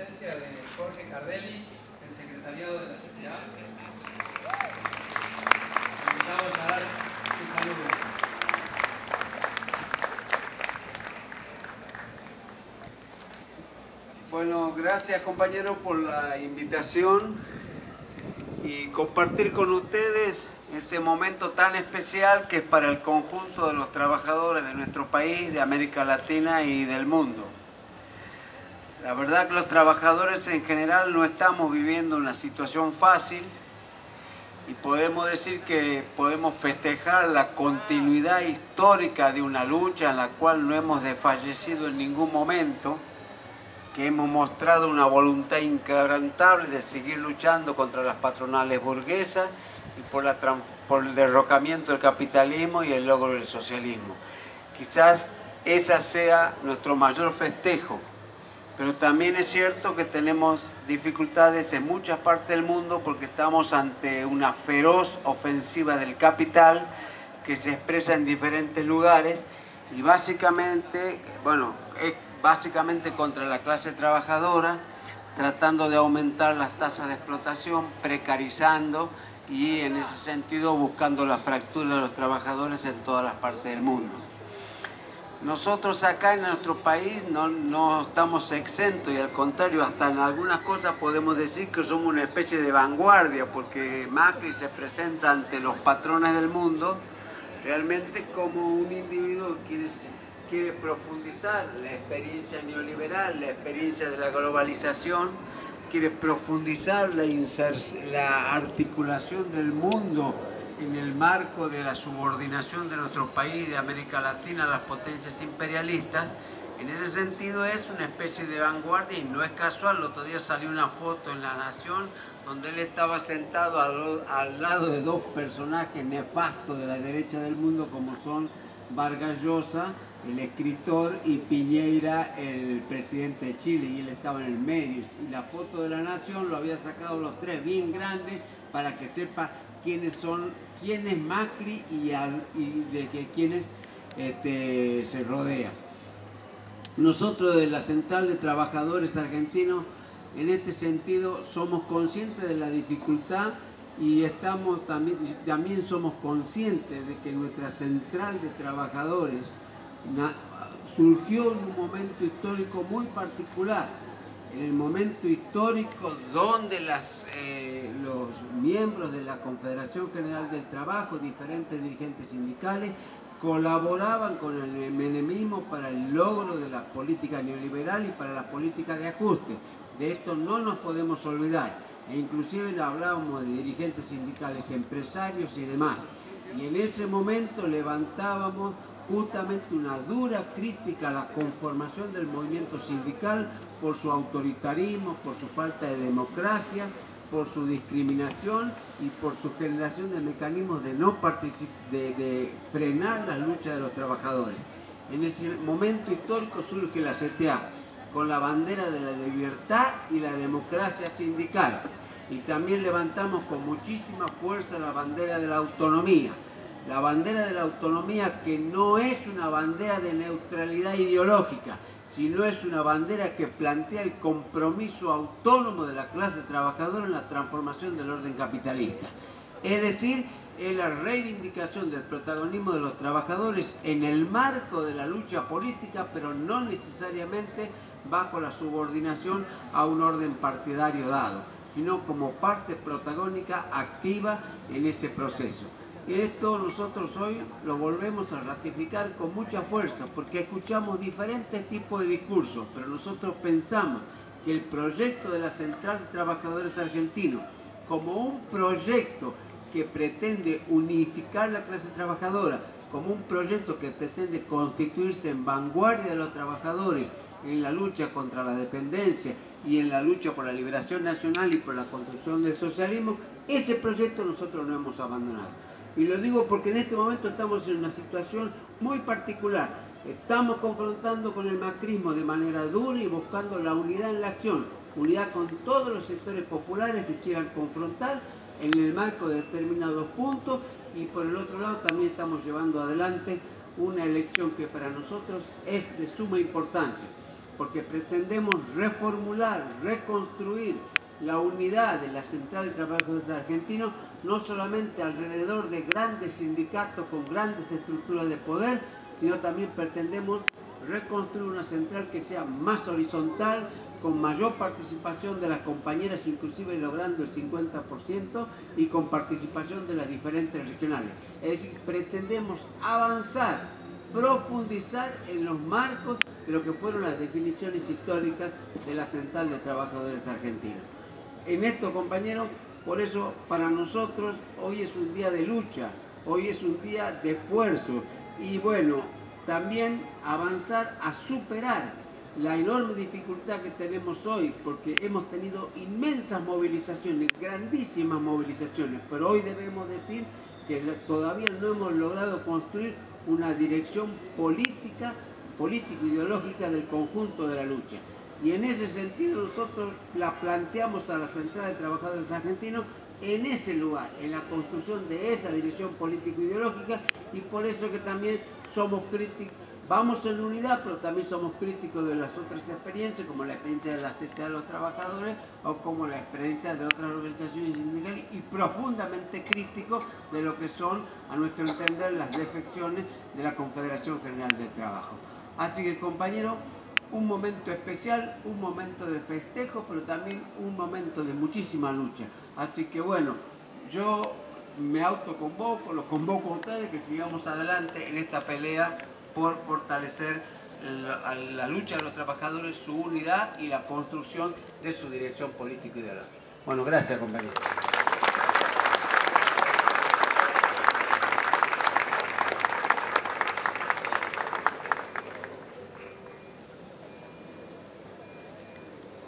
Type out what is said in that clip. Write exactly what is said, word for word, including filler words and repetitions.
presencia de Jorge Cardelli, el secretariado de la C T A. Invitamos a dar un saludo. Bueno, gracias compañeros por la invitación y compartir con ustedes este momento tan especial que es para el conjunto de los trabajadores de nuestro país, de América Latina y del mundo. La verdad que los trabajadores en general no estamos viviendo una situación fácil y podemos decir que podemos festejar la continuidad histórica de una lucha en la cual no hemos desfallecido en ningún momento, que hemos mostrado una voluntad inquebrantable de seguir luchando contra las patronales burguesas y por, la, por el derrocamiento del capitalismo y el logro del socialismo. Quizás ese sea nuestro mayor festejo, pero también es cierto que tenemos dificultades en muchas partes del mundo porque estamos ante una feroz ofensiva del capital que se expresa en diferentes lugares y básicamente, bueno, es básicamente contra la clase trabajadora, tratando de aumentar las tasas de explotación, precarizando y en ese sentido buscando la fractura de los trabajadores en todas las partes del mundo. Nosotros acá en nuestro país no, no estamos exentos y al contrario, hasta en algunas cosas podemos decir que somos una especie de vanguardia porque Macri se presenta ante los patrones del mundo realmente como un individuo que quiere profundizar la experiencia neoliberal, la experiencia de la globalización, quiere profundizar la, la articulación del mundo en el marco de la subordinación de nuestro país, de América Latina, a las potencias imperialistas. En ese sentido es una especie de vanguardia y no es casual. El otro día salió una foto en La Nación donde él estaba sentado al, al lado de dos personajes nefastos de la derecha del mundo como son Vargas Llosa, el escritor, y Piñera, el presidente de Chile, y él estaba en el medio. Y la foto de La Nación lo había sacado los tres bien grandes para que sepa quiénes son, quién es Macri y, al, y de que quiénes este, se rodea. Nosotros de la Central de Trabajadores Argentinos, en este sentido, somos conscientes de la dificultad y estamos también, también somos conscientes de que nuestra Central de Trabajadores surgió en un momento histórico muy particular, en el momento histórico donde las, eh, los miembros de la Confederación General del Trabajo, diferentes dirigentes sindicales, colaboraban con el menemismo para el logro de la política neoliberal y para la política de ajuste. De esto no nos podemos olvidar, e inclusive hablábamos de dirigentes sindicales, empresarios y demás, y en ese momento levantábamos justamente una dura crítica a la conformación del movimiento sindical por su autoritarismo, por su falta de democracia, por su discriminación y por su generación de mecanismos de, no de, de frenar la lucha de los trabajadores. En ese momento histórico surge la C T A con la bandera de la libertad y la democracia sindical y también levantamos con muchísima fuerza la bandera de la autonomía. La bandera de la autonomía que no es una bandera de neutralidad ideológica, sino es una bandera que plantea el compromiso autónomo de la clase trabajadora en la transformación del orden capitalista. Es decir, es la reivindicación del protagonismo de los trabajadores en el marco de la lucha política, pero no necesariamente bajo la subordinación a un orden partidario dado, sino como parte protagónica activa en ese proceso. Y esto nosotros hoy lo volvemos a ratificar con mucha fuerza porque escuchamos diferentes tipos de discursos, pero nosotros pensamos que el proyecto de la Central de Trabajadores Argentinos como un proyecto que pretende unificar la clase trabajadora, como un proyecto que pretende constituirse en vanguardia de los trabajadores en la lucha contra la dependencia y en la lucha por la liberación nacional y por la construcción del socialismo, ese proyecto nosotros no hemos abandonado. Y lo digo porque en este momento estamos en una situación muy particular. Estamos confrontando con el macrismo de manera dura y buscando la unidad en la acción. Unidad con todos los sectores populares que quieran confrontar en el marco de determinados puntos. Y por el otro lado también estamos llevando adelante una elección que para nosotros es de suma importancia. porque pretendemos reformular, reconstruir la unidad de la Central de Trabajadores Argentinos, no solamente alrededor de grandes sindicatos con grandes estructuras de poder, sino también pretendemos reconstruir una central que sea más horizontal, con mayor participación de las compañeras, inclusive logrando el cincuenta por ciento, y con participación de las diferentes regionales. Es decir, pretendemos avanzar, profundizar en los marcos de lo que fueron las definiciones históricas de la Central de Trabajadores Argentinos. En esto, compañeros, por eso para nosotros hoy es un día de lucha, hoy es un día de esfuerzo y bueno, también avanzar a superar la enorme dificultad que tenemos hoy, porque hemos tenido inmensas movilizaciones, grandísimas movilizaciones, pero hoy debemos decir que todavía no hemos logrado construir una dirección política, político-ideológica del conjunto de la lucha. Y en ese sentido nosotros la planteamos a la Central de Trabajadores Argentinos en ese lugar, en la construcción de esa dirección político-ideológica, y por eso que también somos críticos, vamos en unidad, pero también somos críticos de las otras experiencias, como la experiencia de la C T A de los Trabajadores o como la experiencia de otras organizaciones sindicales, y profundamente críticos de lo que son, a nuestro entender, las defecciones de la Confederación General del Trabajo. Así que, compañeros, un momento especial, un momento de festejo, pero también un momento de muchísima lucha. Así que bueno, yo me autoconvoco, los convoco a ustedes que sigamos adelante en esta pelea por fortalecer la, la lucha de los trabajadores, su unidad y la construcción de su dirección político-ideológica. Bueno, gracias, compañeros.